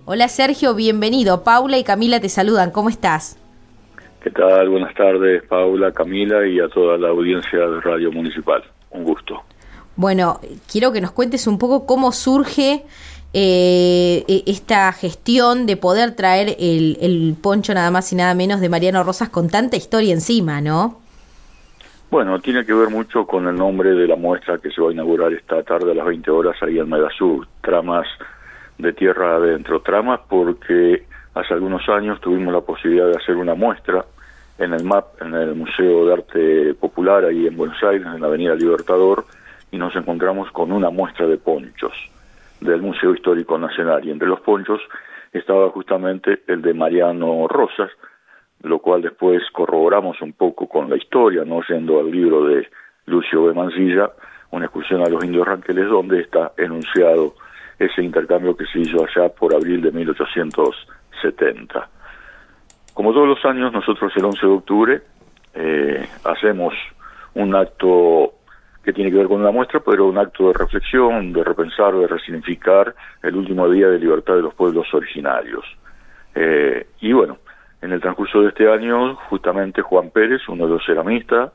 Hola Sergio, bienvenido. Paula y Camila te saludan, ¿cómo estás? ¿Qué tal? Buenas tardes, Paula, Camila y a toda la audiencia de Radio Municipal. Un gusto. Bueno, quiero que nos cuentes un poco cómo surge esta gestión de poder traer el poncho nada más y nada menos de Mariano Rosas con tanta historia encima, ¿no? Bueno, tiene que ver mucho con el nombre de la muestra que se va a inaugurar esta tarde a las 20 horas ahí en Medasur, Tramas de Tierra Adentro. Tramas porque hace algunos años tuvimos la posibilidad de hacer una muestra en el MAP, en el Museo de Arte Popular, ahí en Buenos Aires, en la Avenida Libertador, y nos encontramos con una muestra de ponchos del Museo Histórico Nacional, y entre los ponchos estaba justamente el de Mariano Rosas, lo cual después corroboramos un poco con la historia, no yendo al libro de Lucio B. Mansilla, Una excursión a los indios ranqueles, donde está enunciado ese intercambio que se hizo allá por abril de 1870. Como todos los años, nosotros el 11 de octubre hacemos un acto que tiene que ver con una muestra, pero un acto de reflexión, de repensar, de resignificar el último día de libertad de los pueblos originarios. Y bueno, en el transcurso de este año, justamente Juan Pérez, uno de los ceramistas,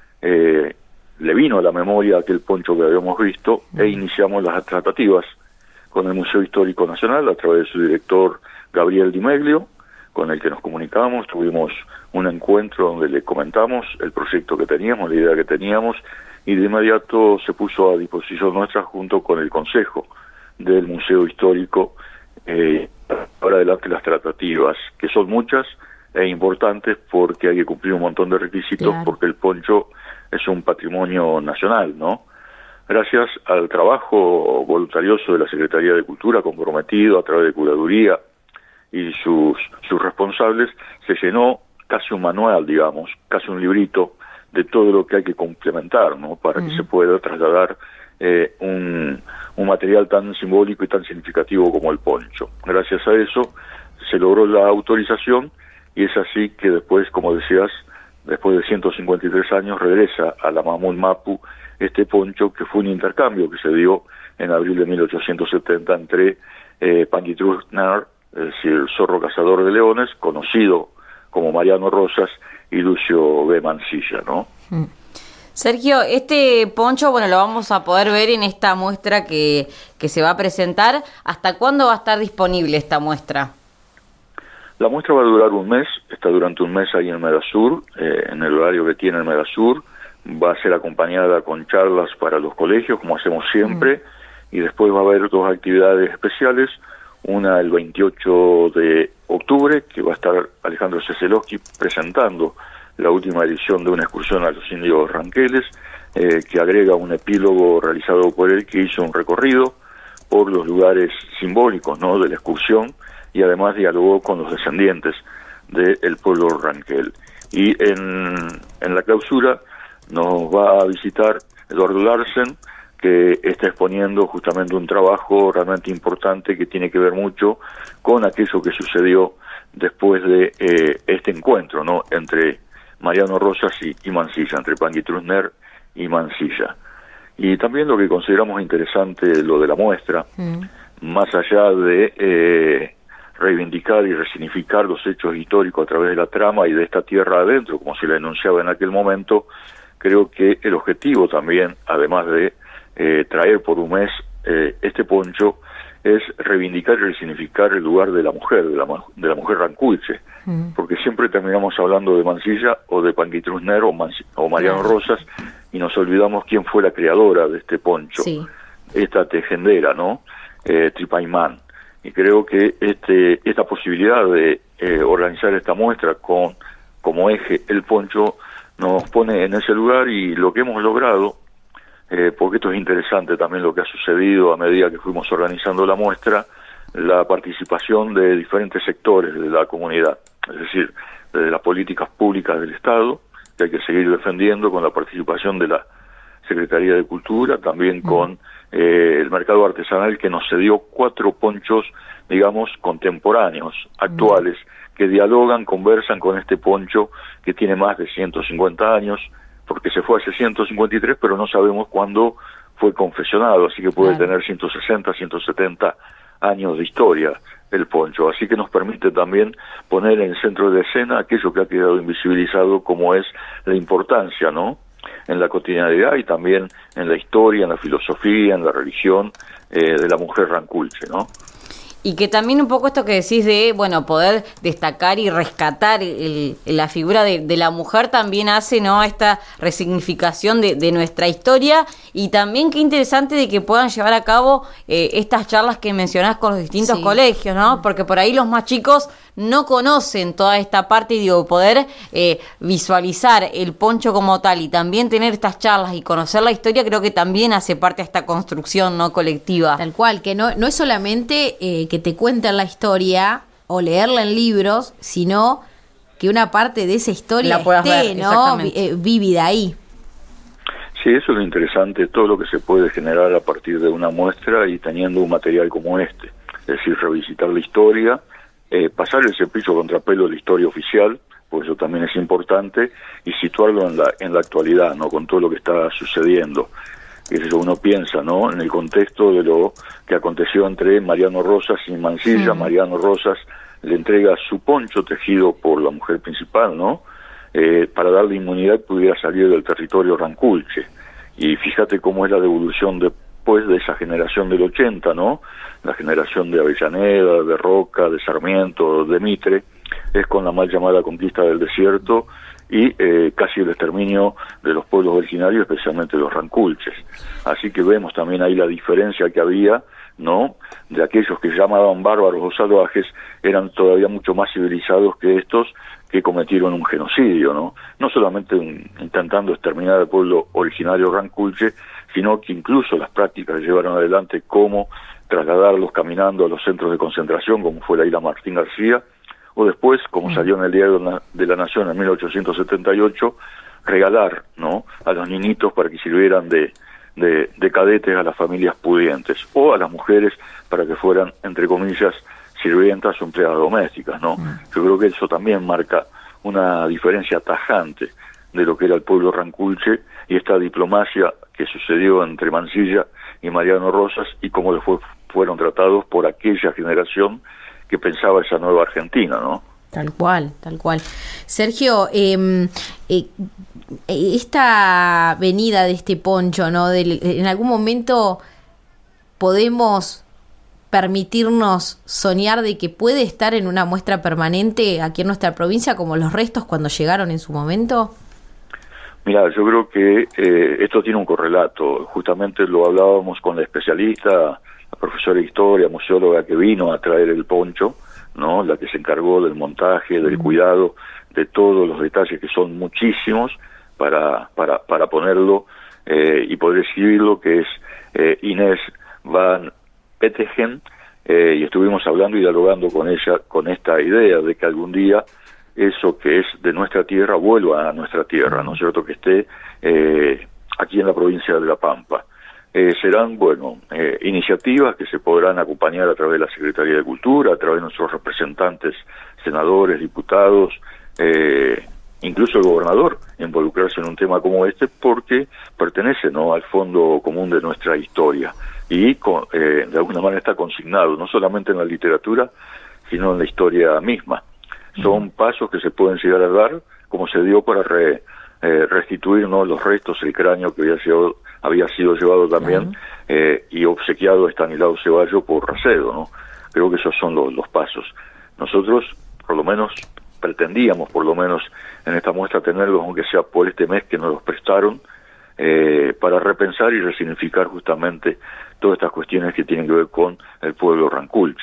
le vino a la memoria aquel poncho que habíamos visto e iniciamos las tratativas con el Museo Histórico Nacional a través de su director Gabriel Di Meglio, con el que nos comunicamos. Tuvimos un encuentro donde le comentamos el proyecto que teníamos, la idea que teníamos, y de inmediato se puso a disposición nuestra junto con el Consejo del Museo Histórico para adelante las tratativas, que son muchas e importantes porque hay que cumplir un montón de requisitos, claro, porque el poncho es un patrimonio nacional, ¿no? Gracias al trabajo voluntarioso de la Secretaría de Cultura, comprometido a través de Curaduría y sus responsables, se llenó casi un manual, digamos, casi un librito de todo lo que hay que complementar, ¿no? Para que se pueda trasladar un material tan simbólico y tan significativo como el poncho. Gracias a eso se logró la autorización y es así que después, como decías, después de 153 años regresa a la Mamul Mapu este poncho, que fue un intercambio que se dio en abril de 1870 entre Panguitruz Nar, es decir, el zorro cazador de leones, conocido como Mariano Rosas, y Lucio B. Mansilla, ¿no? Sergio, este poncho, bueno, lo vamos a poder ver en esta muestra que se va a presentar. ¿Hasta cuándo va a estar disponible esta muestra? La muestra va a durar un mes, está durante un mes ahí en Medasur, en el horario que tiene el Medasur. Va a ser acompañada con charlas para los colegios, como hacemos siempre, y después va a haber dos actividades especiales. Una el 28 de octubre, que va a estar Alejandro Ceselowski presentando la última edición de Una excursión a los indios ranqueles, que agrega un epílogo realizado por él, que hizo un recorrido por los lugares simbólicos, ¿no?, de la excursión, y además dialogó con los descendientes del pueblo ranquel. Y en la clausura nos va a visitar Eduardo Larsen, que está exponiendo justamente un trabajo realmente importante que tiene que ver mucho con aquello que sucedió después de este encuentro, ¿no?, entre Mariano Rosas y Mansilla, entre Panguitruzner y Mansilla. Y también lo que consideramos interesante, lo de la muestra, más allá de reivindicar y resignificar los hechos históricos a través de la trama y de esta tierra adentro, como se la enunciaba en aquel momento, creo que el objetivo también, además de traer por un mes este poncho, es reivindicar y resignificar el lugar de la mujer, de la mujer rancuiche, porque siempre terminamos hablando de Mansilla o de Panguitruzner o Mariano Rosas, y nos olvidamos quién fue la creadora de este poncho, esta tejedera, ¿no?, Tripaimán. Y creo que esta posibilidad de organizar esta muestra con como eje el poncho nos pone en ese lugar, y lo que hemos logrado, porque esto es interesante también lo que ha sucedido a medida que fuimos organizando la muestra, la participación de diferentes sectores de la comunidad, es decir, desde las políticas públicas del Estado, que hay que seguir defendiendo, con la participación de la Secretaría de Cultura, también con el mercado artesanal, que nos cedió 4 ponchos, digamos, contemporáneos, actuales, que dialogan, conversan con este poncho que tiene más de 150 años, porque se fue hace 153, pero no sabemos cuándo fue confeccionado, así que puede tener 160, 170 años de historia el poncho, así que nos permite también poner en el centro de escena aquello que ha quedado invisibilizado, como es la importancia, ¿no?, en la cotidianidad y también en la historia, en la filosofía, en la religión de la mujer ranculche, ¿no? Y que también un poco esto que decís de, bueno, poder destacar y rescatar la figura de la mujer también hace, ¿no?, esta resignificación de nuestra historia, y también qué interesante de que puedan llevar a cabo estas charlas que mencionás con los distintos colegios, ¿no? Porque por ahí los más chicos no conocen toda esta parte, y digo, poder visualizar el poncho como tal y también tener estas charlas y conocer la historia, creo que también hace parte de esta construcción, ¿no?, colectiva. Tal cual, que no es solamente que te cuenten la historia o leerla en libros, sino que una parte de esa historia esté, ¿no?, vívida ahí. Sí, eso es lo interesante, todo lo que se puede generar a partir de una muestra y teniendo un material como este, es decir, revisitar la historia, pasar el cepillo contrapelo de la historia oficial, porque eso también es importante, y situarlo en la actualidad, ¿no?, con todo lo que está sucediendo. Eso uno piensa, ¿no?, en el contexto de lo que aconteció entre Mariano Rosas y Mansilla. Mariano Rosas le entrega su poncho tejido por la mujer principal, ¿no?, para darle inmunidad, pudiera salir del territorio ranculche. Y fíjate cómo es la devolución después de esa generación del 80, ¿no?, la generación de Avellaneda, de Roca, de Sarmiento, de Mitre, es con la mal llamada conquista del desierto y casi el exterminio de los pueblos originarios, especialmente los ranculches. Así que vemos también ahí la diferencia que había, ¿no?, de aquellos que llamaban bárbaros o salvajes, eran todavía mucho más civilizados que estos que cometieron un genocidio, ¿no? No solamente intentando exterminar al pueblo originario ranculche, sino que incluso las prácticas que llevaron adelante, como trasladarlos caminando a los centros de concentración, como fue la isla Martín García, o después, como salió en el Diario de la Nación en 1878, regalar, ¿no?, a los niñitos para que sirvieran de cadetes a las familias pudientes, o a las mujeres para que fueran, entre comillas, sirvientas o empleadas domésticas, ¿no? Yo creo que eso también marca una diferencia tajante de lo que era el pueblo ranculche y esta diplomacia que sucedió entre Mansilla y Mariano Rosas, y cómo después fueron tratados por aquella generación que pensaba esa nueva Argentina, ¿no? Tal cual, tal cual. Sergio, esta venida de este poncho, ¿no?, en algún momento podemos permitirnos soñar de que puede estar en una muestra permanente aquí en nuestra provincia, como los restos cuando llegaron en su momento. Mira, yo creo que esto tiene un correlato. Justamente lo hablábamos con la especialista, la profesora de historia, museóloga, que vino a traer el poncho, ¿no?, la que se encargó del montaje, del cuidado, de todos los detalles, que son muchísimos, para ponerlo y poder escribirlo, que es Inés Van Petegem, y estuvimos hablando y dialogando con ella con esta idea de que algún día eso que es de nuestra tierra vuelva a nuestra tierra, ¿no es cierto?, que esté aquí en la provincia de La Pampa. Serán, bueno, iniciativas que se podrán acompañar a través de la Secretaría de Cultura, a través de nuestros representantes, senadores, diputados, incluso el gobernador, involucrarse en un tema como este, porque pertenece, ¿no?, al fondo común de nuestra historia, y de alguna manera está consignado, no solamente en la literatura, sino en la historia misma. Son pasos que se pueden llegar a dar, como se dio para restituir, ¿no?, los restos, el cráneo que había sido llevado también y obsequiado a Estanislao Ceballo por Racedo, ¿no? Creo que esos son los pasos. Nosotros, por lo menos, pretendíamos, por lo menos en esta muestra, tenerlos, aunque sea por este mes que nos los prestaron, para repensar y resignificar justamente todas estas cuestiones que tienen que ver con el pueblo ranculche.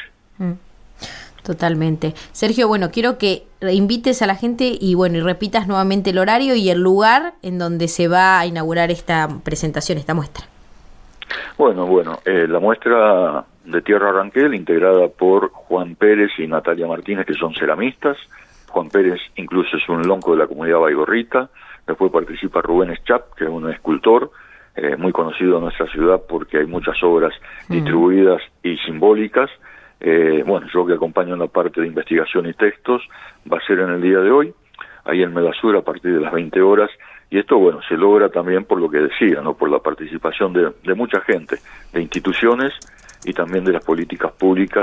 Totalmente. Sergio, bueno, quiero que invites a la gente y bueno, y repitas nuevamente el horario y el lugar en donde se va a inaugurar esta presentación, esta muestra. Bueno, la muestra de Tierra Ranquel, integrada por Juan Pérez y Natalia Martínez, que son ceramistas. Juan Pérez incluso es un lonco de la comunidad baigorrita. Después participa Rubén Eschap, que es un escultor muy conocido en nuestra ciudad porque hay muchas obras distribuidas y simbólicas. Yo que acompaño en la parte de investigación y textos, va a ser en el día de hoy, ahí en Medasur, a partir de las 20 horas, y esto, se logra también por lo que decía, ¿no?, por la participación de mucha gente, de instituciones y también de las políticas públicas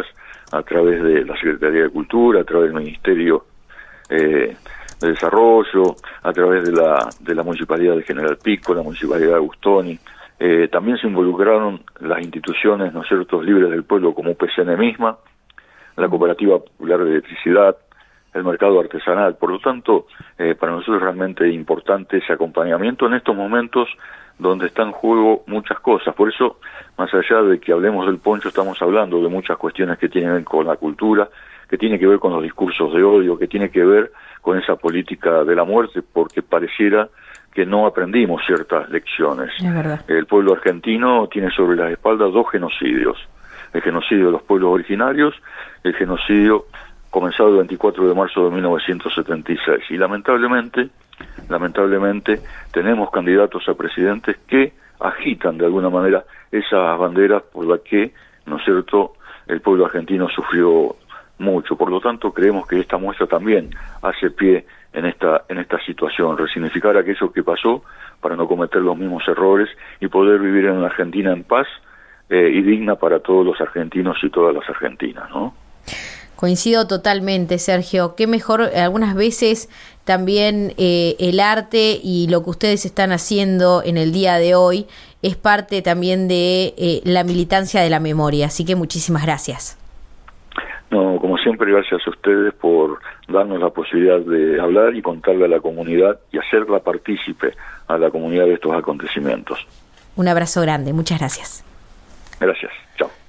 a través de la Secretaría de Cultura, a través del Ministerio de Desarrollo, a través de la Municipalidad de General Pico, la Municipalidad de Agustoni. También se involucraron las instituciones, ¿no es cierto?, libres del pueblo, como UPCN misma, la Cooperativa Popular de Electricidad, el mercado artesanal. Por lo tanto, para nosotros es realmente importante ese acompañamiento en estos momentos donde están en juego muchas cosas. Por eso, más allá de que hablemos del poncho, estamos hablando de muchas cuestiones que tienen que ver con la cultura, que tiene que ver con los discursos de odio, que tiene que ver con esa política de la muerte, porque pareciera que no aprendimos ciertas lecciones. Es verdad. El pueblo argentino tiene sobre las espaldas 2 genocidios. El genocidio de los pueblos originarios, el genocidio comenzado el 24 de marzo de 1976. Y lamentablemente tenemos candidatos a presidentes que agitan de alguna manera esas banderas por las que, ¿no es cierto?, el pueblo argentino sufrió mucho. Por lo tanto, creemos que esta muestra también hace pie en esta situación, resignificar aquello que pasó para no cometer los mismos errores y poder vivir en una Argentina en paz y digna para todos los argentinos y todas las argentinas, ¿no? Coincido totalmente, Sergio. Qué mejor, algunas veces también el arte y lo que ustedes están haciendo en el día de hoy es parte también de la militancia de la memoria. Así que muchísimas gracias. No, como siempre, gracias a ustedes por darnos la posibilidad de hablar y contarle a la comunidad y hacerla partícipe a la comunidad de estos acontecimientos. Un abrazo grande, muchas gracias. Gracias, chao.